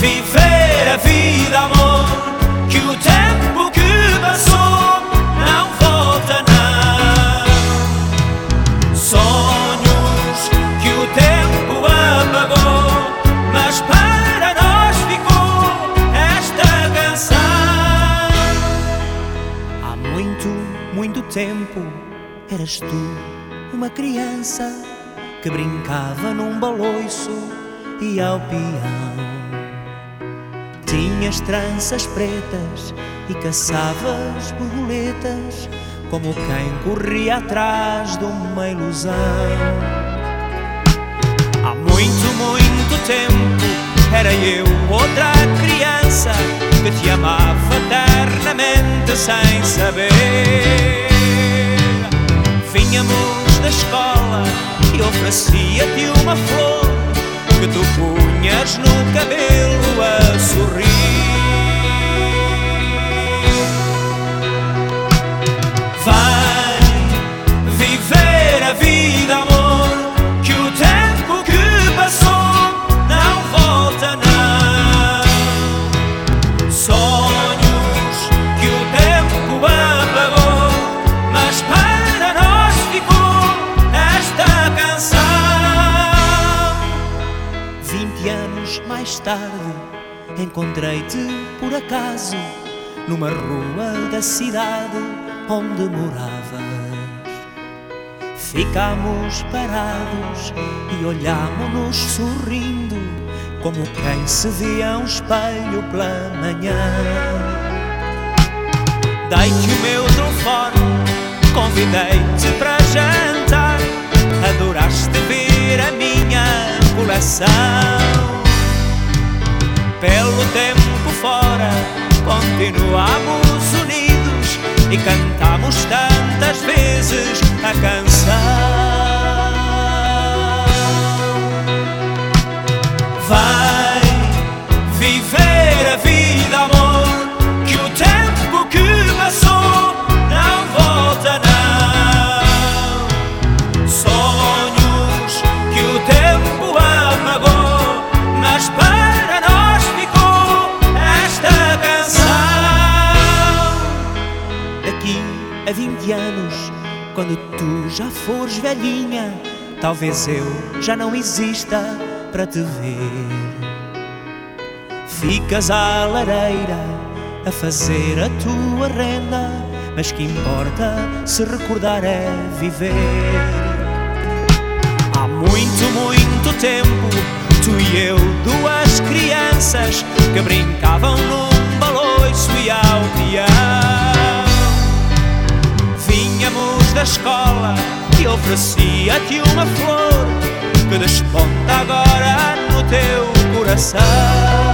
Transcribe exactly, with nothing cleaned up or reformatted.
viver a vida, amor, que o tempo que passou não volta, não. Sonhos que o tempo apagou, mas para nós ficou esta canção. Há muito, muito tempo eras tu uma criança que brincava num baloiço e ao peão. Tinhas tranças pretas e caçavas borboletas, como quem corria atrás de uma ilusão. Há muito, muito tempo era eu outra criança que te amava eternamente sem saber. Vinhamos da escola e oferecia-te uma flor que tu punhas no cabelo a sorrir. Vai viver a vida, amor, que o tempo que passou não volta, não. Sonhos que o tempo apagou, mas para nós ficou esta canção. Vinte anos mais tarde encontrei-te por acaso numa rua da cidade onde moravas. Ficámos parados e olhámo-nos sorrindo, como quem se via um espelho pela manhã. Dei-te o meu telefone, convidei-te para jantar, adoraste ver a minha coleção. Pelo tempo fora continuamos unidos e cantamos tantas vezes a canção. Vai viver a vida, amor, que o tempo que passou não volta, não. Sonhos que o tempo apagou, mas para nós ficou esta canção. Daqui a vinte anos, quando tu já fores velhinha, talvez eu já não exista para te ver. Ficas à lareira a fazer a tua renda, mas que importa se recordar é viver. Há muito, muito tempo, tu e eu, duas crianças que brincavam num baloiço e ao peão. Vinhamos da escola e oferecia-te uma flor que desponta agora no teu coração.